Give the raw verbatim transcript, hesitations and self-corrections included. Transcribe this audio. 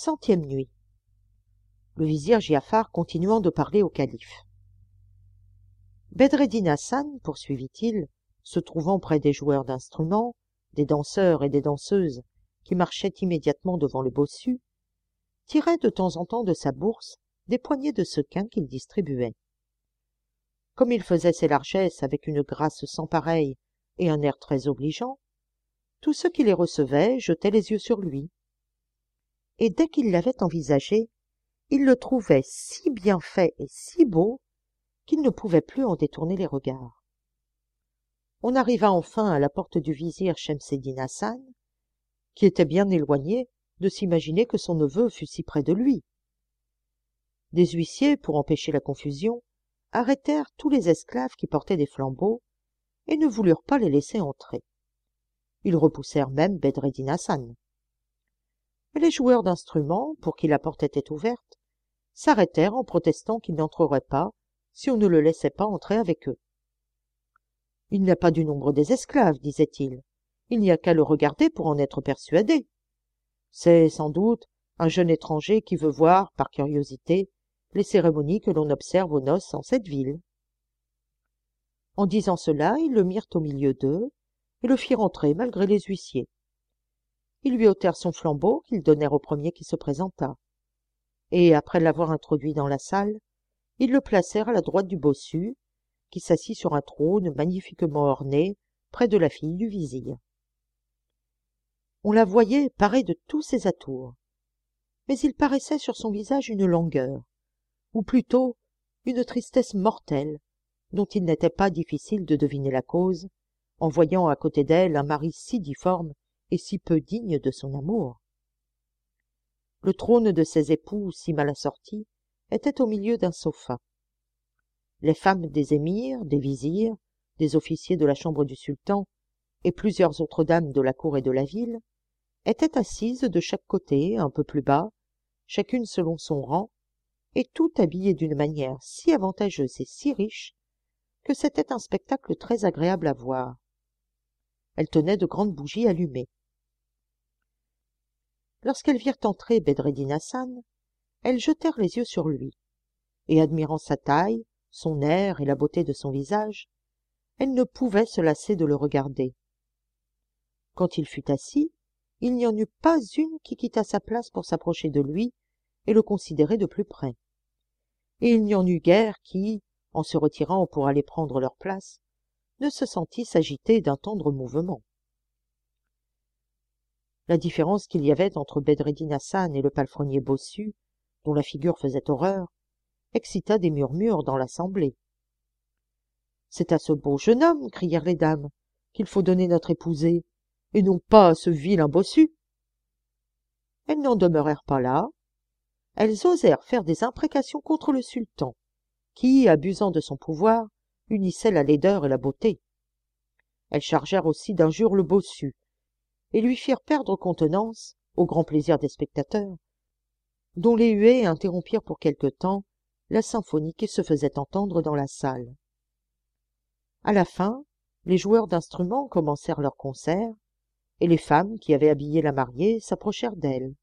Centième nuit. Le vizir Giafar continuant de parler au calife. Bedreddin Hassan, poursuivit-il, se trouvant près des joueurs d'instruments, des danseurs et des danseuses qui marchaient immédiatement devant le bossu, tirait de temps en temps de sa bourse des poignées de sequins qu'il distribuait. Comme il faisait ses largesses avec une grâce sans pareille et un air très obligeant, tous ceux qui les recevaient jetaient les yeux sur lui. Et dès qu'ils l'avaient envisagé, ils le trouvaient si bien fait et si beau qu'ils ne pouvaient plus en détourner les regards. On arriva enfin à la porte du vizir Shemseddin Hassan, qui était bien éloigné de s'imaginer que son neveu fût si près de lui. Des huissiers, pour empêcher la confusion, arrêtèrent tous les esclaves qui portaient des flambeaux et ne voulurent pas les laisser entrer. Ils repoussèrent même Bedreddin Hassan. Mais les joueurs d'instruments, pour qui la porte était ouverte, s'arrêtèrent en protestant qu'ils n'entreraient pas si on ne le laissait pas entrer avec eux. « Il n'est pas du nombre des esclaves, disait-il. Il n'y a qu'à le regarder pour en être persuadé. C'est sans doute un jeune étranger qui veut voir, par curiosité, les cérémonies que l'on observe aux noces en cette ville. » En disant cela, ils le mirent au milieu d'eux et le firent entrer malgré les huissiers. Ils lui ôtèrent son flambeau qu'ils donnèrent au premier qui se présenta, et après l'avoir introduit dans la salle, ils le placèrent à la droite du bossu, qui s'assit sur un trône magnifiquement orné près de la fille du vizir. On la voyait parée de tous ses atours, mais il paraissait sur son visage une langueur, ou plutôt une tristesse mortelle, dont il n'était pas difficile de deviner la cause, en voyant à côté d'elle un mari si difforme et si peu digne de son amour. Le trône de ses époux, si mal assorti, était au milieu d'un sofa. Les femmes des émirs, des vizirs, des officiers de la chambre du sultan et plusieurs autres dames de la cour et de la ville étaient assises de chaque côté, un peu plus bas, chacune selon son rang, et toutes habillées d'une manière si avantageuse et si riche que c'était un spectacle très agréable à voir. Elles tenaient de grandes bougies allumées. Lorsqu'elles virent entrer Bedreddin Hassan, elles jetèrent les yeux sur lui, et admirant sa taille, son air et la beauté de son visage, elles ne pouvaient se lasser de le regarder. Quand il fut assis, il n'y en eut pas une qui quittât sa place pour s'approcher de lui et le considérer de plus près. Et il n'y en eut guère qui, en se retirant pour aller prendre leur place, ne se sentissent agités d'un tendre mouvement. La différence qu'il y avait entre Bedreddin Hassan et le palefrenier bossu, dont la figure faisait horreur, excita des murmures dans l'assemblée. « C'est à ce beau jeune homme, crièrent les dames, qu'il faut donner notre épousée, et non pas à ce vilain bossu. » Elles n'en demeurèrent pas là. Elles osèrent faire des imprécations contre le sultan, qui, abusant de son pouvoir, unissait la laideur et la beauté. Elles chargèrent aussi d'injures le bossu, et lui firent perdre contenance, au grand plaisir des spectateurs, dont les huées interrompirent pour quelque temps la symphonie qui se faisait entendre dans la salle. À la fin, les joueurs d'instruments commencèrent leur concert, et les femmes qui avaient habillé la mariée s'approchèrent d'elle.